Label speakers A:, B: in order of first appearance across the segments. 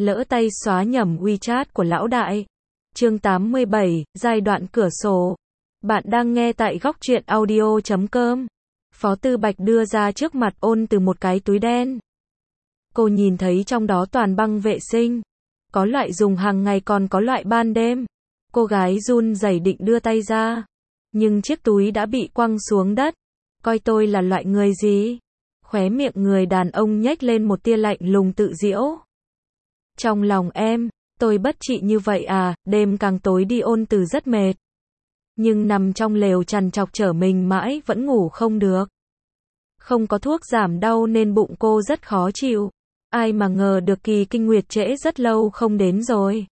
A: lỡ tay xóa nhầm WeChat của lão đại. Chương 87, giai đoạn cửa sổ. Bạn đang nghe tại góc truyện audio.com. Phó Tư Bạch đưa ra trước mặt Ôn Từ một cái túi đen. Cô nhìn thấy trong đó toàn băng vệ sinh. Có loại dùng hàng ngày còn có loại ban đêm. Cô gái run rẩy định đưa tay ra. Nhưng chiếc túi đã bị quăng xuống đất. Coi tôi là loại người gì? Khóe miệng người đàn ông nhếch lên một tia lạnh lùng tự giễu. Trong lòng em, tôi bất trị như vậy à, đêm càng tối đi Ôn Từ rất mệt. Nhưng nằm trong lều trằn trọc trở mình mãi vẫn ngủ không được. Không có thuốc giảm đau nên bụng cô rất khó chịu. Ai mà ngờ được kỳ kinh nguyệt trễ rất lâu không đến rồi.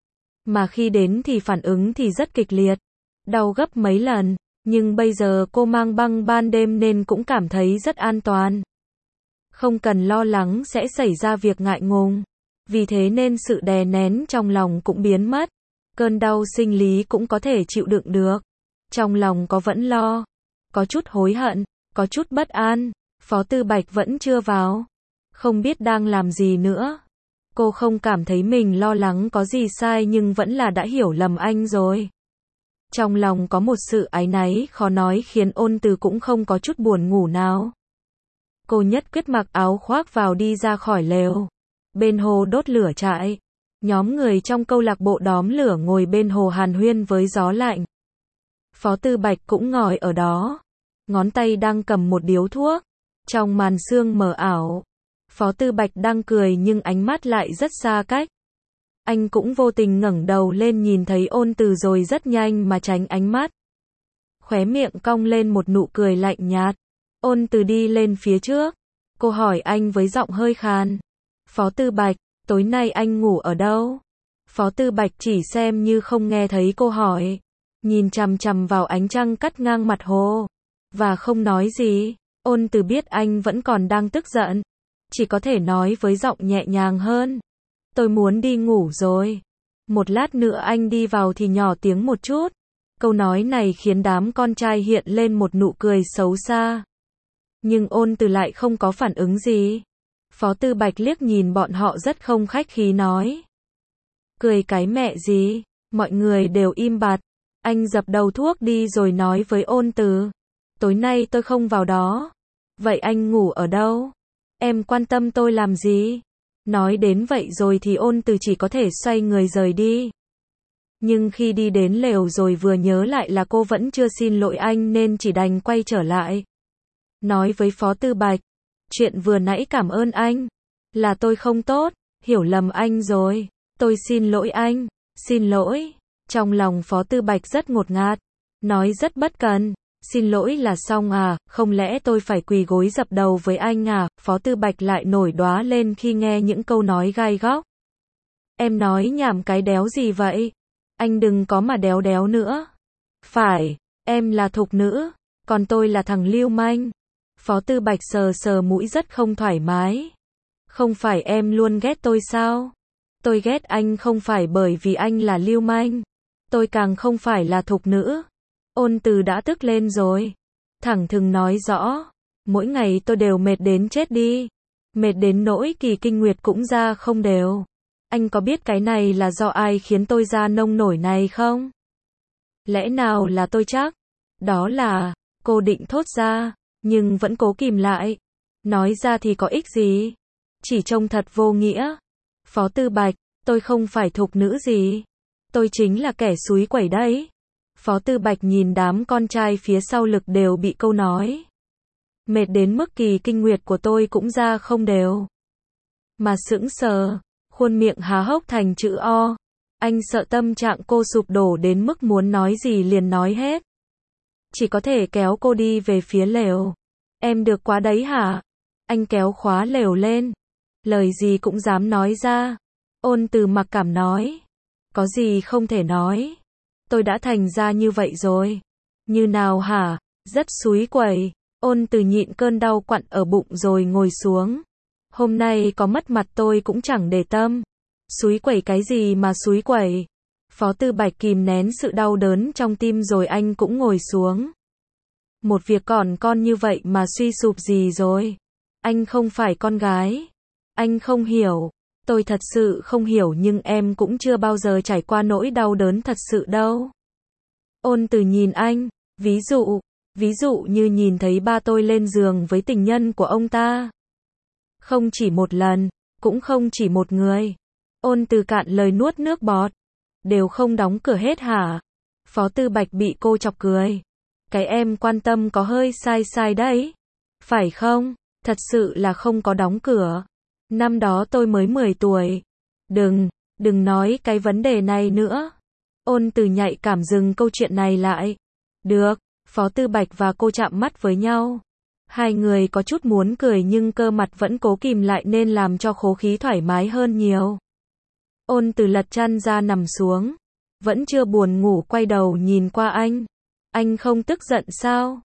A: Mà khi đến thì phản ứng thì rất kịch liệt. Đau gấp mấy lần. Nhưng bây giờ cô mang băng ban đêm nên cũng cảm thấy rất an toàn. Không cần lo lắng sẽ xảy ra việc ngại ngùng. Vì thế nên sự đè nén trong lòng cũng biến mất. Cơn đau sinh lý cũng có thể chịu đựng được. Trong lòng có vẫn lo. Có chút hối hận. Có chút bất an. Phó Tư Bạch vẫn chưa vào. Không biết đang làm gì nữa. Cô không cảm thấy mình lo lắng có gì sai nhưng vẫn là đã hiểu lầm anh rồi. Trong lòng có một sự áy náy khó nói khiến Ôn Từ cũng không có chút buồn ngủ nào. Cô nhất quyết mặc áo khoác vào đi ra khỏi lều. Bên hồ đốt lửa trại. Nhóm người trong câu lạc bộ đóm lửa ngồi bên hồ hàn huyên với gió lạnh. Phó Tư Bạch cũng ngồi ở đó. Ngón tay đang cầm một điếu thuốc. Trong màn sương mờ ảo. Phó Tư Bạch đang cười nhưng ánh mắt lại rất xa cách. Anh cũng vô tình ngẩng đầu lên nhìn thấy Ôn Từ rồi rất nhanh mà tránh ánh mắt. Khóe miệng cong lên một nụ cười lạnh nhạt. Ôn Từ đi lên phía trước. Cô hỏi anh với giọng hơi khàn. Phó Tư Bạch, tối nay anh ngủ ở đâu? Phó Tư Bạch chỉ xem như không nghe thấy cô hỏi. Nhìn chằm chằm vào ánh trăng cắt ngang mặt hồ. Và không nói gì. Ôn Từ biết anh vẫn còn đang tức giận. Chỉ có thể nói với giọng nhẹ nhàng hơn. Tôi muốn đi ngủ rồi. Một lát nữa anh đi vào thì nhỏ tiếng một chút. Câu nói này khiến đám con trai hiện lên một nụ cười xấu xa. Nhưng Ôn Từ lại không có phản ứng gì. Phó Tư Bạch liếc nhìn bọn họ rất không khách khí nói. Cười cái mẹ gì, mọi người đều im bặt. Anh dập đầu thuốc đi rồi nói với Ôn Từ. Tối nay tôi không vào đó. Vậy anh ngủ ở đâu? Em quan tâm tôi làm gì? Nói đến vậy rồi thì Ôn Từ chỉ có thể xoay người rời đi. Nhưng khi đi đến lều rồi vừa nhớ lại là cô vẫn chưa xin lỗi anh nên chỉ đành quay trở lại. Nói với Phó Tư Bạch. Chuyện vừa nãy cảm ơn anh. Là tôi không tốt, hiểu lầm anh rồi. Tôi xin lỗi anh. Xin lỗi. Trong lòng Phó Tư Bạch rất ngột ngạt. Nói rất bất cần. Xin lỗi là xong à, không lẽ tôi phải quỳ gối dập đầu với anh à? Phó Tư Bạch lại nổi đoá lên khi nghe những câu nói gai góc. Em nói nhảm cái đéo gì vậy? Anh đừng có mà đéo đéo nữa. Phải, em là thục nữ, còn tôi là thằng lưu manh. Phó Tư Bạch sờ sờ mũi rất không thoải mái. Không phải em luôn ghét tôi sao? Tôi ghét anh không phải bởi vì anh là lưu manh. Tôi càng không phải là thục nữ. Ôn Từ đã tức lên rồi. Thẳng thừng nói rõ. Mỗi ngày tôi đều mệt đến chết đi. Mệt đến nỗi kỳ kinh nguyệt cũng ra không đều. Anh có biết cái này là do ai khiến tôi ra nông nổi này không? Lẽ nào là tôi chắc? Đó là, cô định thốt ra, nhưng vẫn cố kìm lại. Nói ra thì có ích gì? Chỉ trông thật vô nghĩa. Phó Tư Bạch, tôi không phải thục nữ gì. Tôi chính là kẻ xúi quẩy đấy. Phó Tư Bạch nhìn đám con trai phía sau lực đều bị câu nói. Mệt đến mức kỳ kinh nguyệt của tôi cũng ra không đều. Mà sững sờ, khuôn miệng há hốc thành chữ O. Anh sợ tâm trạng cô sụp đổ đến mức muốn nói gì liền nói hết. Chỉ có thể kéo cô đi về phía lều. Em được quá đấy hả? Anh kéo khóa lều lên. Lời gì cũng dám nói ra. Ôn Từ mặc cảm nói. Có gì không thể nói. Tôi đã thành ra như vậy rồi. Như nào hả? Rất xúi quẩy. Ôn Từ nhịn cơn đau quặn ở bụng rồi ngồi xuống. Hôm nay có mất mặt tôi cũng chẳng để tâm. Xúi quẩy cái gì mà xúi quẩy? Phó Tư Bạch kìm nén sự đau đớn trong tim rồi anh cũng ngồi xuống. Một việc còn con như vậy mà suy sụp gì rồi? Anh không phải con gái. Anh không hiểu. Tôi thật sự không hiểu nhưng em cũng chưa bao giờ trải qua nỗi đau đớn thật sự đâu. Ôn Từ nhìn anh, ví dụ như nhìn thấy ba tôi lên giường với tình nhân của ông ta. Không chỉ một lần, cũng không chỉ một người. Ôn Từ cạn lời nuốt nước bọt. Đều không đóng cửa hết hả? Phó Tư Bạch bị cô chọc cười. Cái em quan tâm có hơi sai sai đấy. Phải không? Thật sự là không có đóng cửa. Năm đó tôi mới 10 tuổi. Đừng nói cái vấn đề này nữa. Ôn Từ nhạy cảm dừng câu chuyện này lại. Được, Phó Tư Bạch và cô chạm mắt với nhau. Hai người có chút muốn cười nhưng cơ mặt vẫn cố kìm lại nên làm cho khố khí thoải mái hơn nhiều. Ôn Từ lật chăn ra nằm xuống. Vẫn chưa buồn ngủ quay đầu nhìn qua anh. Anh không tức giận sao?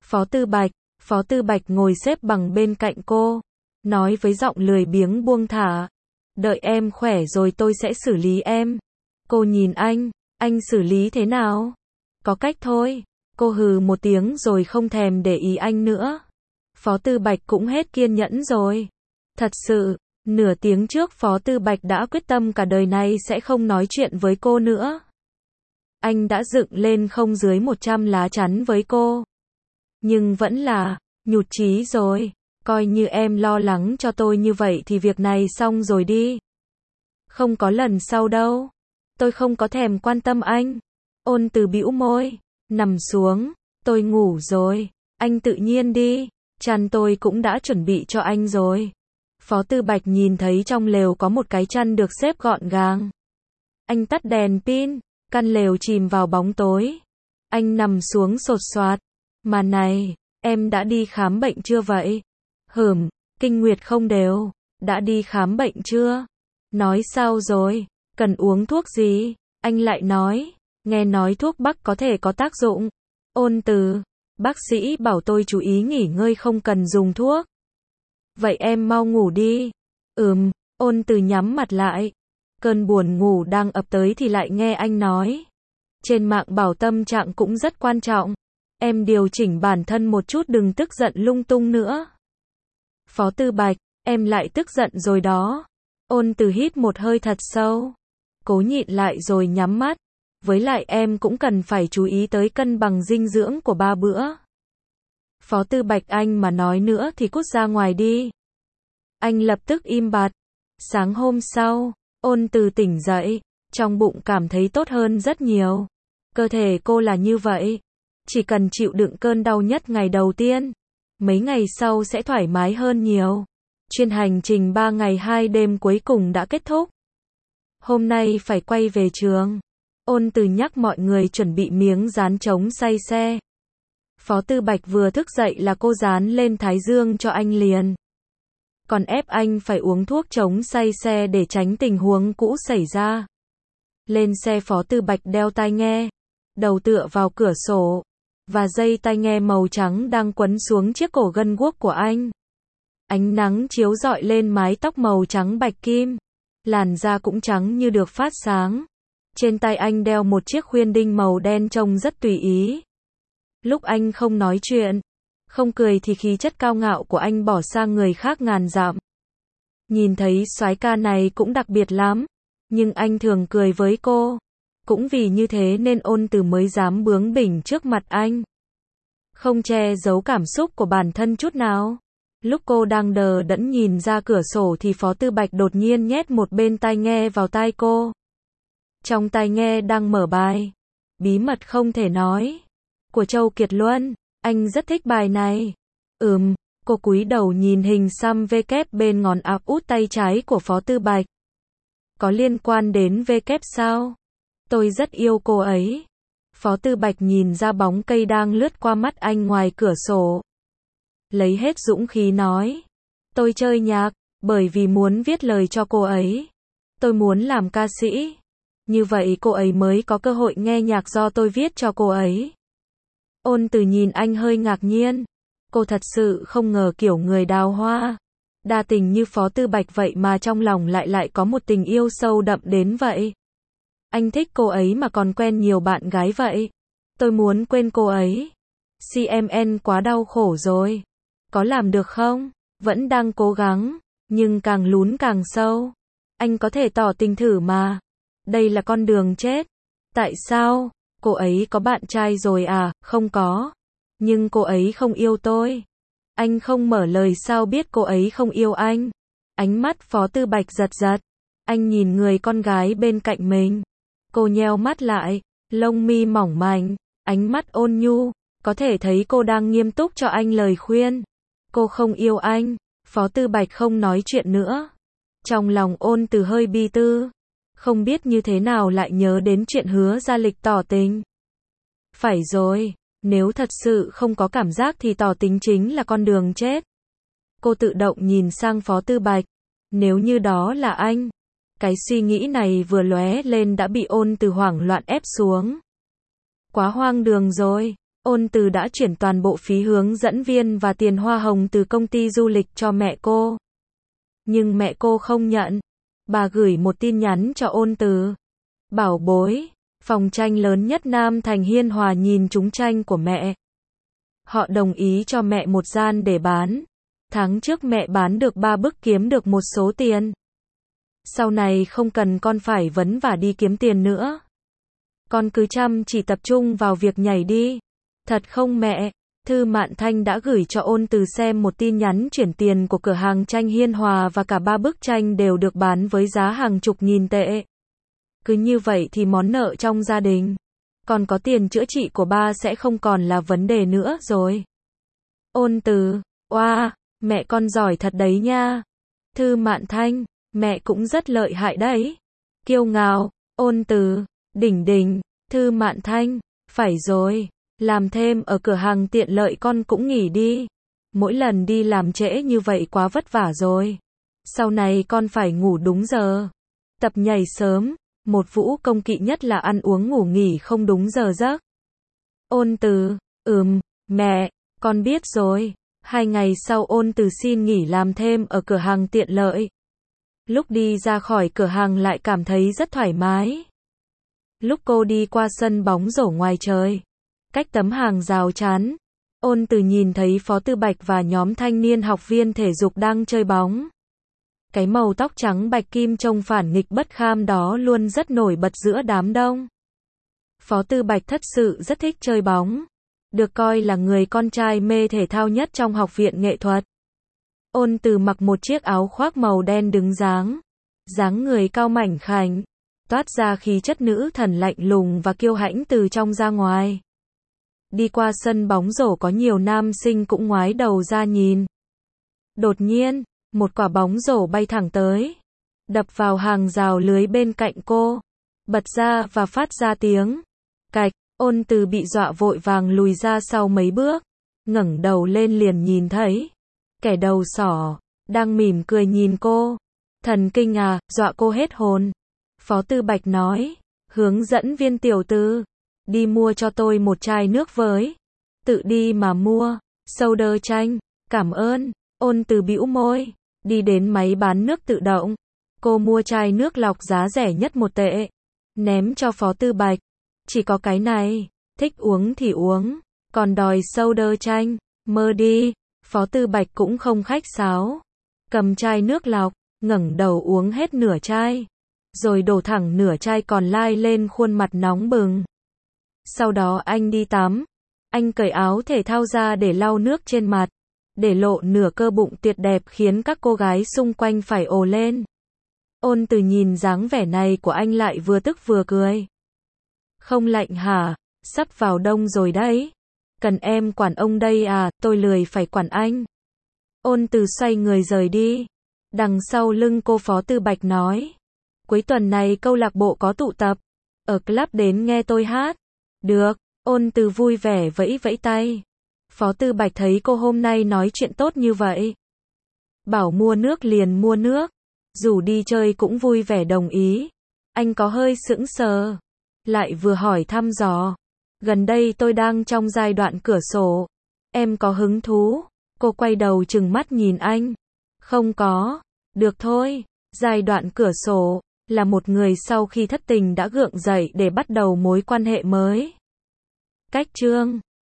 A: Phó Tư Bạch ngồi xếp bằng bên cạnh cô. Nói với giọng lười biếng buông thả. Đợi em khỏe rồi tôi sẽ xử lý em. Cô nhìn anh xử lý thế nào? Có cách thôi. Cô hừ một tiếng rồi không thèm để ý anh nữa. Phó Tư Bạch cũng hết kiên nhẫn rồi. Thật sự, nửa tiếng trước Phó Tư Bạch đã quyết tâm cả đời này sẽ không nói chuyện với cô nữa. Anh đã dựng lên không dưới 100 lá chắn với cô. Nhưng vẫn là, nhụt chí rồi. Coi như em lo lắng cho tôi như vậy thì việc này xong rồi đi. Không có lần sau đâu. Tôi không có thèm quan tâm anh. Ôn Từ bĩu môi. Nằm xuống. Tôi ngủ rồi. Anh tự nhiên đi. Chăn tôi cũng đã chuẩn bị cho anh rồi. Phó Tư Bạch nhìn thấy trong lều có một cái chăn được xếp gọn gàng. Anh tắt đèn pin. Căn lều chìm vào bóng tối. Anh nằm xuống sột soạt. Mà này, em đã đi khám bệnh chưa vậy? Kinh nguyệt không đều. Đã đi khám bệnh chưa? Nói sao rồi? Cần uống thuốc gì? Anh lại nói. Nghe nói thuốc bắc có thể có tác dụng. Ôn Từ. Bác sĩ bảo tôi chú ý nghỉ ngơi không cần dùng thuốc. Vậy em mau ngủ đi. Ôn Từ nhắm mặt lại. Cơn buồn ngủ đang ập tới thì lại nghe anh nói. Trên mạng bảo tâm trạng cũng rất quan trọng. Em điều chỉnh bản thân một chút đừng tức giận lung tung nữa. Phó Tư Bạch, em lại tức giận rồi đó. Ôn Từ hít một hơi thật sâu. Cố nhịn lại rồi nhắm mắt. Với lại em cũng cần phải chú ý tới cân bằng dinh dưỡng của 3 bữa. Phó Tư Bạch anh mà nói nữa thì cút ra ngoài đi. Anh lập tức im bặt. Sáng hôm sau, Ôn Từ tỉnh dậy. Trong bụng cảm thấy tốt hơn rất nhiều. Cơ thể cô là như vậy. Chỉ cần chịu đựng cơn đau nhất ngày đầu tiên. Mấy ngày sau sẽ thoải mái hơn nhiều. Chuyến hành trình 3 ngày 2 đêm cuối cùng đã kết thúc. Hôm nay phải quay về trường. Ôn Từ nhắc mọi người chuẩn bị miếng dán chống say xe. Phó Tư Bạch vừa thức dậy là cô dán lên thái dương cho anh liền. Còn ép anh phải uống thuốc chống say xe để tránh tình huống cũ xảy ra. Lên xe Phó Tư Bạch đeo tai nghe. Đầu tựa vào cửa sổ. Và dây tai nghe màu trắng đang quấn xuống chiếc cổ gân guốc của anh. Ánh nắng chiếu rọi lên mái tóc màu trắng bạch kim. Làn da cũng trắng như được phát sáng. Trên tay anh đeo một chiếc khuyên đinh màu đen trông rất tùy ý. Lúc anh không nói chuyện, không cười thì khí chất cao ngạo của anh bỏ sang người khác ngàn dặm. Nhìn thấy soái ca này cũng đặc biệt lắm. Nhưng anh thường cười với cô. Cũng vì như thế nên Ôn Từ mới dám bướng bỉnh trước mặt anh. Không che giấu cảm xúc của bản thân chút nào. Lúc cô đang đờ đẫn nhìn ra cửa sổ thì Phó Tư Bạch đột nhiên nhét một bên tai nghe vào tai cô. Trong tai nghe đang mở bài Bí mật không thể nói của Châu Kiệt Luân. Anh rất thích bài này. Cô cúi đầu nhìn hình xăm V kép bên ngón áp út tay trái của Phó Tư Bạch. Có liên quan đến V kép sao? Tôi rất yêu cô ấy. Phó Tư Bạch nhìn ra bóng cây đang lướt qua mắt anh ngoài cửa sổ. Lấy hết dũng khí nói. Tôi chơi nhạc, bởi vì muốn viết lời cho cô ấy. Tôi muốn làm ca sĩ. Như vậy cô ấy mới có cơ hội nghe nhạc do tôi viết cho cô ấy. Ôn Từ nhìn anh hơi ngạc nhiên. Cô thật sự không ngờ kiểu người đào hoa, đa tình như Phó Tư Bạch vậy mà trong lòng lại có một tình yêu sâu đậm đến vậy. Anh thích cô ấy mà còn quen nhiều bạn gái vậy. Tôi muốn quên cô ấy. CMN quá đau khổ rồi. Có làm được không? Vẫn đang cố gắng, nhưng càng lún càng sâu. Anh có thể tỏ tình thử mà. Đây là con đường chết. Tại sao? Cô ấy có bạn trai rồi à? Không có. Nhưng cô ấy không yêu tôi. Anh không mở lời sao biết cô ấy không yêu anh? Ánh mắt Phó Tư Bạch giật giật. Anh nhìn người con gái bên cạnh mình. Cô nheo mắt lại, lông mi mỏng manh, ánh mắt ôn nhu, có thể thấy cô đang nghiêm túc cho anh lời khuyên. Cô không yêu anh. Phó Tư Bạch không nói chuyện nữa. Trong lòng Ôn Từ hơi bi tư. Không biết như thế nào lại nhớ đến chuyện Hứa Gia Lịch tỏ tình. Phải rồi, nếu thật sự không có cảm giác thì tỏ tình chính là con đường chết. Cô tự động nhìn sang Phó Tư Bạch. Nếu như đó là anh. Cái suy nghĩ này vừa lóe lên đã bị Ôn Từ hoảng loạn ép xuống. Quá hoang đường rồi. Ôn Từ đã chuyển toàn bộ phí hướng dẫn viên và tiền hoa hồng từ công ty du lịch cho mẹ cô. Nhưng mẹ cô không nhận. Bà gửi một tin nhắn cho Ôn Từ. Bảo bối, phòng tranh lớn nhất Nam Thành Hiên Hòa nhìn trúng tranh của mẹ. Họ đồng ý cho mẹ một gian để bán. Tháng trước mẹ bán được 3 bức kiếm được một số tiền. Sau này không cần con phải vấn vả đi kiếm tiền nữa. Con cứ chăm chỉ tập trung vào việc nhảy đi. Thật không mẹ? Thư Mạn Thanh đã gửi cho Ôn Từ xem một tin nhắn chuyển tiền của cửa hàng tranh Hiên Hòa và cả 3 bức tranh đều được bán với giá hàng chục nghìn tệ. Cứ như vậy thì món nợ trong gia đình, còn có tiền chữa trị của ba sẽ không còn là vấn đề nữa rồi. Ôn Từ, oa, mẹ con giỏi thật đấy nha. Thư Mạn Thanh, mẹ cũng rất lợi hại đấy. Kiêu ngạo. Ôn Từ, đỉnh đỉnh. Thư Mạn Thanh, phải rồi, làm thêm ở cửa hàng tiện lợi con cũng nghỉ đi. Mỗi lần đi làm trễ như vậy quá vất vả rồi. Sau này con phải ngủ đúng giờ, tập nhảy sớm. Một vũ công kỵ nhất là ăn uống ngủ nghỉ không đúng giờ giấc. Ôn Từ, mẹ, con biết rồi. 2 ngày sau Ôn Từ xin nghỉ làm thêm ở cửa hàng tiện lợi. Lúc đi ra khỏi cửa hàng lại cảm thấy rất thoải mái. Lúc cô đi qua sân bóng rổ ngoài trời, cách tấm hàng rào chắn, Ôn Từ nhìn thấy Phó Tư Bạch và nhóm thanh niên học viên thể dục đang chơi bóng. Cái màu tóc trắng bạch kim trông phản nghịch bất kham đó luôn rất nổi bật giữa đám đông. Phó Tư Bạch thật sự rất thích chơi bóng. Được coi là người con trai mê thể thao nhất trong học viện nghệ thuật. Ôn Từ mặc một chiếc áo khoác màu đen đứng dáng người cao mảnh khảnh, toát ra khí chất nữ thần lạnh lùng và kiêu hãnh từ trong ra ngoài. Đi qua sân bóng rổ có nhiều nam sinh cũng ngoái đầu ra nhìn. Đột nhiên, một quả bóng rổ bay thẳng tới, đập vào hàng rào lưới bên cạnh cô, bật ra và phát ra tiếng cạch. Ôn Từ bị dọa vội vàng lùi ra sau mấy bước, ngẩng đầu lên liền nhìn thấy kẻ đầu sỏ đang mỉm cười nhìn cô. Thần kinh à, dọa cô hết hồn. Phó Tư Bạch nói, hướng dẫn viên tiểu Từ, đi mua cho tôi một chai nước với. Tự đi mà mua. Soda chanh, cảm ơn. Ôn Từ bĩu môi, đi đến máy bán nước tự động. Cô mua chai nước lọc giá rẻ nhất 1 tệ, ném cho Phó Tư Bạch. Chỉ có cái này, thích uống thì uống, còn đòi soda chanh, mơ đi. Phó Tư Bạch cũng không khách sáo, cầm chai nước lọc, ngẩng đầu uống hết nửa chai, rồi đổ thẳng nửa chai còn lại lên khuôn mặt nóng bừng. Sau đó anh đi tắm, anh cởi áo thể thao ra để lau nước trên mặt, để lộ nửa cơ bụng tuyệt đẹp khiến các cô gái xung quanh phải ồ lên. Ôn Từ nhìn dáng vẻ này của anh lại vừa tức vừa cười. Không lạnh hả? Sắp vào đông rồi đấy. Cần em quản ông đây à, tôi lười phải quản anh. Ôn Từ xoay người rời đi. Đằng sau lưng cô Phó Tư Bạch nói, cuối tuần này câu lạc bộ có tụ tập, ở club đến nghe tôi hát. Được. Ôn Từ vui vẻ vẫy vẫy tay. Phó Tư Bạch thấy cô hôm nay nói chuyện tốt như vậy, bảo mua nước liền mua nước, rủ đi chơi cũng vui vẻ đồng ý. Anh có hơi sững sờ, lại vừa hỏi thăm dò, gần đây tôi đang trong giai đoạn cửa sổ, em có hứng thú? Cô quay đầu trừng mắt nhìn anh. Không có. Được thôi. Giai đoạn cửa sổ là một người sau khi thất tình đã gượng dậy để bắt đầu mối quan hệ mới. Cách chương